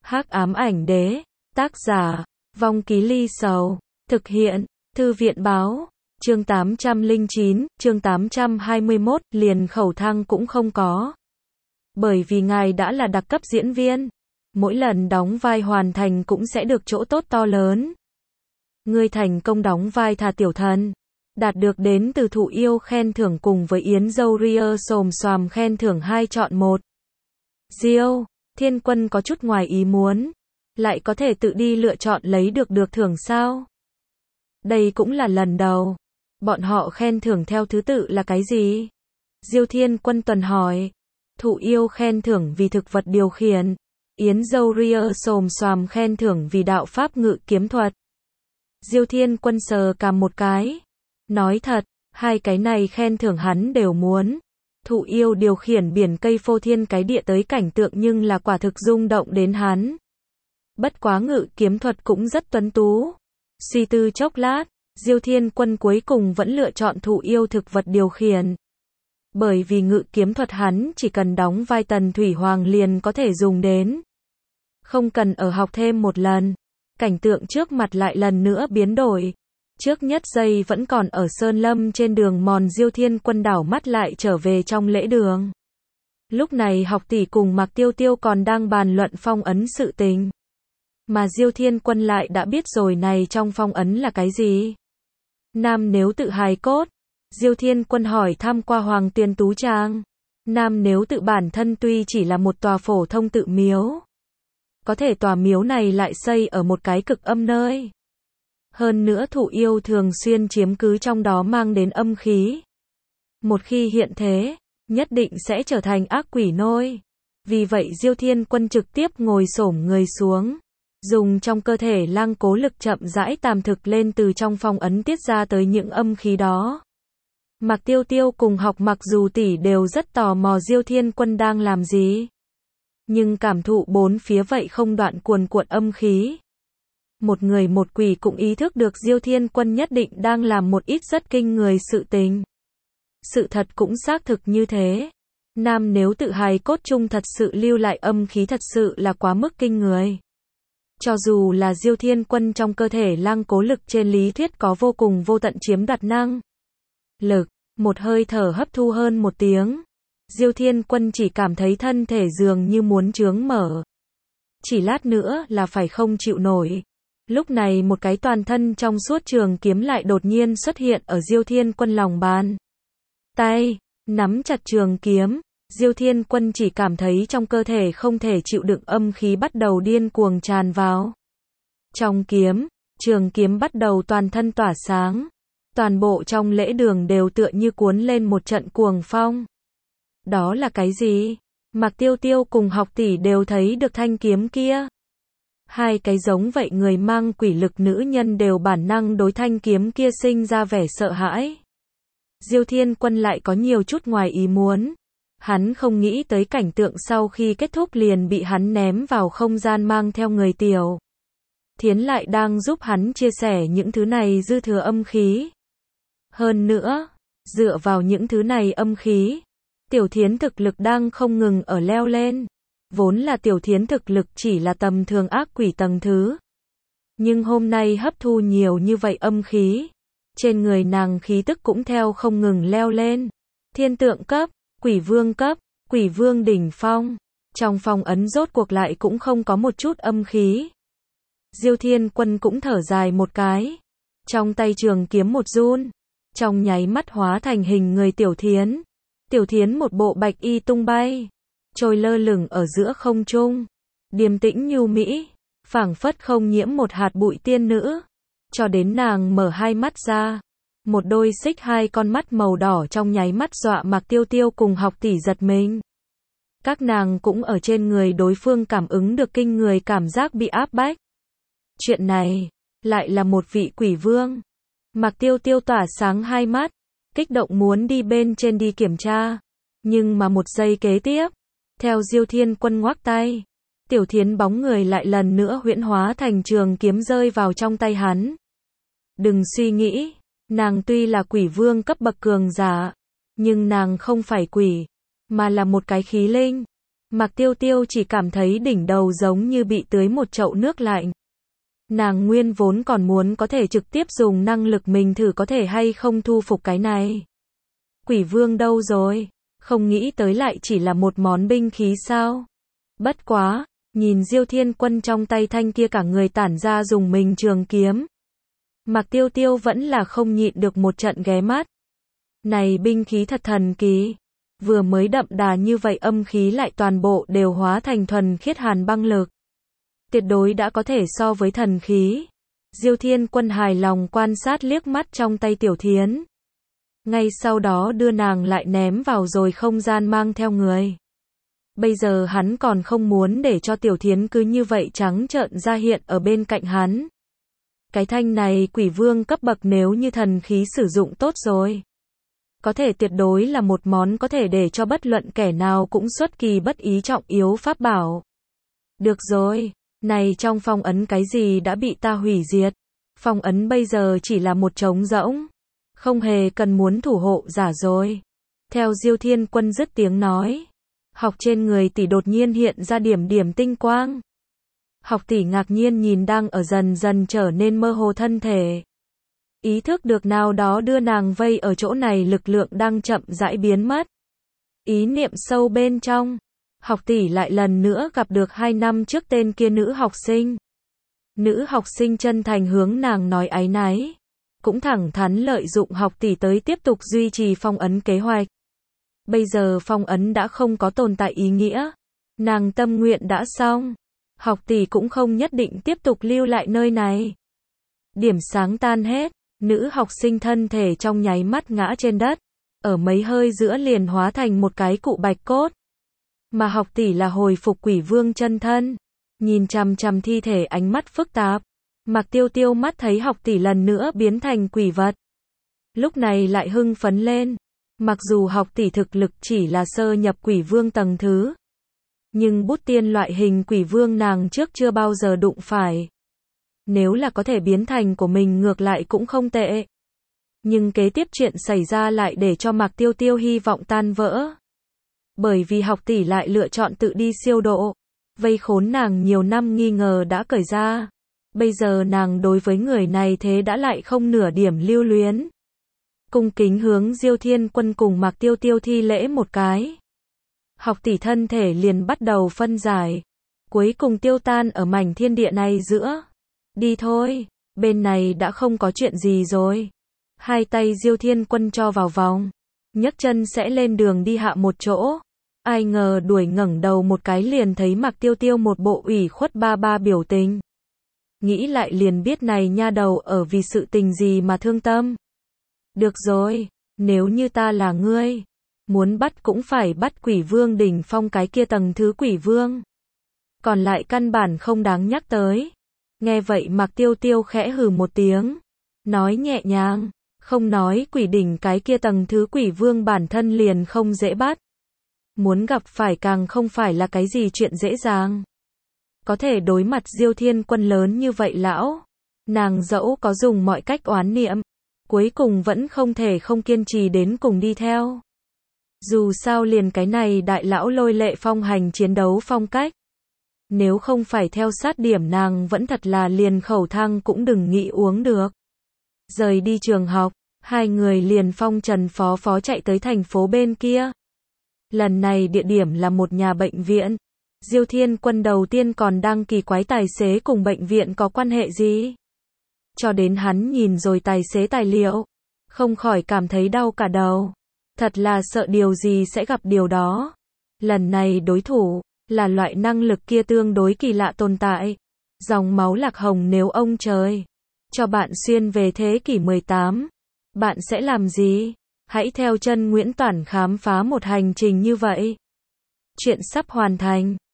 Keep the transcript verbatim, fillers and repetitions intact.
Hắc ám ảnh đế, tác giả, Vong Ký Ly Sầu, thực hiện, Thư viện báo, chương tám trăm lẻ chín, chương tám trăm hai mươi mốt, liền khẩu thang cũng không có. Bởi vì ngài đã là đặc cấp diễn viên, mỗi lần đóng vai hoàn thành cũng sẽ được chỗ tốt to lớn. Ngươi thành công đóng vai Thà Tiểu Thần, đạt được đến từ Thụ Yêu khen thưởng cùng với Yến Dâu Ria xồm xoàm khen thưởng hai chọn một. Diêu, Thiên Quân có chút ngoài ý muốn, lại có thể tự đi lựa chọn lấy được được thưởng sao? Đây cũng là lần đầu. Bọn họ khen thưởng theo thứ tự là cái gì? Diêu Thiên Quân tuần hỏi. Thụ Yêu khen thưởng vì thực vật điều khiển, Yến Dâu Ria xồm xoàm khen thưởng vì đạo pháp ngự kiếm thuật. Diêu Thiên Quân sờ cằm một cái, nói thật, hai cái này khen thưởng hắn đều muốn. Thụ Yêu điều khiển biển cây phô thiên cái địa tới cảnh tượng nhưng là quả thực rung động đến hắn. Bất quá ngự kiếm thuật cũng rất tuấn tú. Suy tư chốc lát, Diêu Thiên Quân cuối cùng vẫn lựa chọn Thụ Yêu thực vật điều khiển. Bởi vì ngự kiếm thuật hắn chỉ cần đóng vai Tần Thủy Hoàng liền có thể dùng đến. Không cần ở học thêm một lần. Cảnh tượng trước mặt lại lần nữa biến đổi. Trước nhất giây vẫn còn ở Sơn Lâm trên đường mòn, Diêu Thiên Quân đảo mắt lại trở về trong lễ đường. Lúc này học tỷ cùng Mạc Tiêu Tiêu còn đang bàn luận phong ấn sự tình. Mà Diêu Thiên Quân lại đã biết rồi này trong phong ấn là cái gì. Nam nếu tự hài cốt. Diêu Thiên Quân hỏi thăm qua Hoàng Tuyền Tú Trang. Nam nếu tự bản thân tuy chỉ là một tòa phổ thông tự miếu, có thể tòa miếu này lại xây ở một cái cực âm nơi. Hơn nữa Thụ Yêu thường xuyên chiếm cứ trong đó mang đến âm khí. Một khi hiện thế, nhất định sẽ trở thành ác quỷ nôi. Vì vậy Diêu Thiên Quân trực tiếp ngồi xổm người xuống, dùng trong cơ thể lang cố lực chậm rãi tàm thực lên từ trong phong ấn tiết ra tới những âm khí đó. Mạc Tiêu Tiêu cùng học Mặc Dù tỷ đều rất tò mò Diêu Thiên Quân đang làm gì. Nhưng cảm thụ bốn phía vậy không đoạn cuồn cuộn âm khí. Một người một quỷ cũng ý thức được Diêu Thiên Quân nhất định đang làm một ít rất kinh người sự tình. Sự thật cũng xác thực như thế. Nam nếu tự hài cốt chung thật sự lưu lại âm khí thật sự là quá mức kinh người. Cho dù là Diêu Thiên Quân trong cơ thể lang cố lực trên lý thuyết có vô cùng vô tận chiếm đoạt năng lực, một hơi thở hấp thu hơn một tiếng. Diêu Thiên Quân chỉ cảm thấy thân thể dường như muốn chướng mở. Chỉ lát nữa là phải không chịu nổi. Lúc này một cái toàn thân trong suốt trường kiếm lại đột nhiên xuất hiện ở Diêu Thiên Quân lòng bàn tay, nắm chặt trường kiếm. Diêu Thiên Quân chỉ cảm thấy trong cơ thể không thể chịu đựng âm khí bắt đầu điên cuồng tràn vào. Trong kiếm, trường kiếm bắt đầu toàn thân tỏa sáng. Toàn bộ trong lễ đường đều tựa như cuốn lên một trận cuồng phong. Đó là cái gì? Mạc Tiêu Tiêu cùng học tỷ đều thấy được thanh kiếm kia. Hai cái giống vậy người mang quỷ lực nữ nhân đều bản năng đối thanh kiếm kia sinh ra vẻ sợ hãi. Diêu Thiên Quân lại có nhiều chút ngoài ý muốn. Hắn không nghĩ tới cảnh tượng sau khi kết thúc liền bị hắn ném vào không gian mang theo người Tiểu Thiến lại đang giúp hắn chia sẻ những thứ này dư thừa âm khí. Hơn nữa, dựa vào những thứ này âm khí, Tiểu Thiến thực lực đang không ngừng ở leo lên. Vốn là Tiểu Thiến thực lực chỉ là tầm thường ác quỷ tầng thứ. Nhưng hôm nay hấp thu nhiều như vậy âm khí. Trên người nàng khí tức cũng theo không ngừng leo lên. Thiên tượng cấp, quỷ vương cấp, quỷ vương đỉnh phong. Trong phong ấn rốt cuộc lại cũng không có một chút âm khí. Diêu Thiên Quân cũng thở dài một cái. Trong tay trường kiếm một run. Trong nháy mắt hóa thành hình người Tiểu Thiến. Tiểu Thiến một bộ bạch y tung bay, trôi lơ lửng ở giữa không trung, điềm tĩnh nhu mỹ, phảng phất không nhiễm một hạt bụi tiên nữ. Cho đến nàng mở hai mắt ra, một đôi xích hai con mắt màu đỏ trong nháy mắt dọa Mạc Tiêu Tiêu cùng học tỷ giật mình. Các nàng cũng ở trên người đối phương cảm ứng được kinh người cảm giác bị áp bách. Chuyện này, lại là một vị quỷ vương. Mạc Tiêu Tiêu tỏa sáng hai mắt, kích động muốn đi bên trên đi kiểm tra. Nhưng mà một giây kế tiếp, theo Diêu Thiên Quân ngoắc tay, Tiểu Thiến bóng người lại lần nữa huyễn hóa thành trường kiếm rơi vào trong tay hắn. Đừng suy nghĩ, nàng tuy là quỷ vương cấp bậc cường giả, nhưng nàng không phải quỷ, mà là một cái khí linh. Mạc Tiêu Tiêu chỉ cảm thấy đỉnh đầu giống như bị tưới một chậu nước lạnh. Nàng nguyên vốn còn muốn có thể trực tiếp dùng năng lực mình thử có thể hay không thu phục cái này. Quỷ vương đâu rồi? Không nghĩ tới lại chỉ là một món binh khí sao? Bất quá, nhìn Diêu Thiên Quân trong tay thanh kia cả người tản ra dùng mình trường kiếm. Mạc Tiêu Tiêu vẫn là không nhịn được một trận ghé mắt. Này binh khí thật thần kỳ. Vừa mới đậm đà như vậy âm khí lại toàn bộ đều hóa thành thuần khiết hàn băng lực. Tuyệt đối đã có thể so với thần khí. Diêu Thiên Quân hài lòng quan sát liếc mắt trong tay Tiểu Thiến. Ngay sau đó đưa nàng lại ném vào rồi không gian mang theo người. Bây giờ hắn còn không muốn để cho Tiểu Thiến cứ như vậy trắng trợn ra hiện ở bên cạnh hắn. Cái thanh này quỷ vương cấp bậc nếu như thần khí sử dụng tốt rồi. Có thể tuyệt đối là một món có thể để cho bất luận kẻ nào cũng xuất kỳ bất ý trọng yếu pháp bảo. Được rồi, này trong phong ấn cái gì đã bị ta hủy diệt. Phong ấn bây giờ chỉ là một trống rỗng. Không hề cần muốn thủ hộ giả rồi. Theo Diêu Thiên Quân dứt tiếng nói. Học trên người tỷ đột nhiên hiện ra điểm điểm tinh quang. Học tỷ ngạc nhiên nhìn đang ở dần dần trở nên mơ hồ thân thể. Ý thức được nào đó đưa nàng vây ở chỗ này lực lượng đang chậm rãi biến mất. Ý niệm sâu bên trong. Học tỷ lại lần nữa gặp được hai năm trước tên kia nữ học sinh. Nữ học sinh chân thành hướng nàng nói áy náy. Cũng thẳng thắn lợi dụng học tỷ tới tiếp tục duy trì phong ấn kế hoạch. Bây giờ phong ấn đã không có tồn tại ý nghĩa. Nàng tâm nguyện đã xong. Học tỷ cũng không nhất định tiếp tục lưu lại nơi này. Điểm sáng tan hết. Nữ học sinh thân thể trong nháy mắt ngã trên đất. Ở mấy hơi giữa liền hóa thành một cái cụ bạch cốt. Mà học tỷ là hồi phục quỷ vương chân thân. Nhìn chằm chằm thi thể ánh mắt phức tạp. Mạc Tiêu Tiêu mắt thấy học tỷ lần nữa biến thành quỷ vật. Lúc này lại hưng phấn lên. Mặc dù học tỷ thực lực chỉ là sơ nhập quỷ vương tầng thứ. Nhưng bút tiên loại hình quỷ vương nàng trước chưa bao giờ đụng phải. Nếu là có thể biến thành của mình ngược lại cũng không tệ. Nhưng kế tiếp chuyện xảy ra lại để cho Mạc Tiêu Tiêu hy vọng tan vỡ. Bởi vì học tỷ lại lựa chọn tự đi siêu độ. Vây khốn nàng nhiều năm nghi ngờ đã cởi ra. Bây giờ nàng đối với người này thế đã lại không nửa điểm lưu luyến. Cung kính hướng Diêu Thiên Quân cùng Mạc Tiêu Tiêu thi lễ một cái. Học tỷ thân thể liền bắt đầu phân giải. Cuối cùng tiêu tan ở mảnh thiên địa này giữa. Đi thôi, bên này đã không có chuyện gì rồi. Hai tay Diêu Thiên Quân cho vào vòng. Nhấc chân sẽ lên đường đi hạ một chỗ. Ai ngờ đuổi ngẩng đầu một cái liền thấy Mạc Tiêu Tiêu một bộ ủy khuất ba ba biểu tình. Nghĩ lại liền biết này nha đầu ở vì sự tình gì mà thương tâm. Được rồi, nếu như ta là ngươi, muốn bắt cũng phải bắt quỷ vương đỉnh phong cái kia tầng thứ quỷ vương. Còn lại căn bản không đáng nhắc tới. Nghe vậy Mạc Tiêu Tiêu khẽ hừ một tiếng. Nói nhẹ nhàng, không nói quỷ đỉnh cái kia tầng thứ quỷ vương bản thân liền không dễ bắt. Muốn gặp phải càng không phải là cái gì chuyện dễ dàng. Có thể đối mặt Diêu Thiên Quân lớn như vậy lão. Nàng dẫu có dùng mọi cách oán niệm. Cuối cùng vẫn không thể không kiên trì đến cùng đi theo. Dù sao liền cái này đại lão lôi lệ phong hành chiến đấu phong cách. Nếu không phải theo sát điểm nàng vẫn thật là liền khẩu thang cũng đừng nghĩ uống được. Rời đi trường học, hai người liền phong trần phó phó chạy tới thành phố bên kia. Lần này địa điểm là một nhà bệnh viện. Diêu Thiên Quân đầu tiên còn đang kỳ quái tài xế cùng bệnh viện có quan hệ gì. Cho đến hắn nhìn rồi tài xế tài liệu. Không khỏi cảm thấy đau cả đầu. Thật là sợ điều gì sẽ gặp điều đó. Lần này đối thủ là loại năng lực kia tương đối kỳ lạ tồn tại. Dòng máu lạc hồng nếu ông trời cho bạn xuyên về thế kỷ mười tám. Bạn sẽ làm gì? Hãy theo chân Nguyễn Toản khám phá một hành trình như vậy. Chuyện sắp hoàn thành.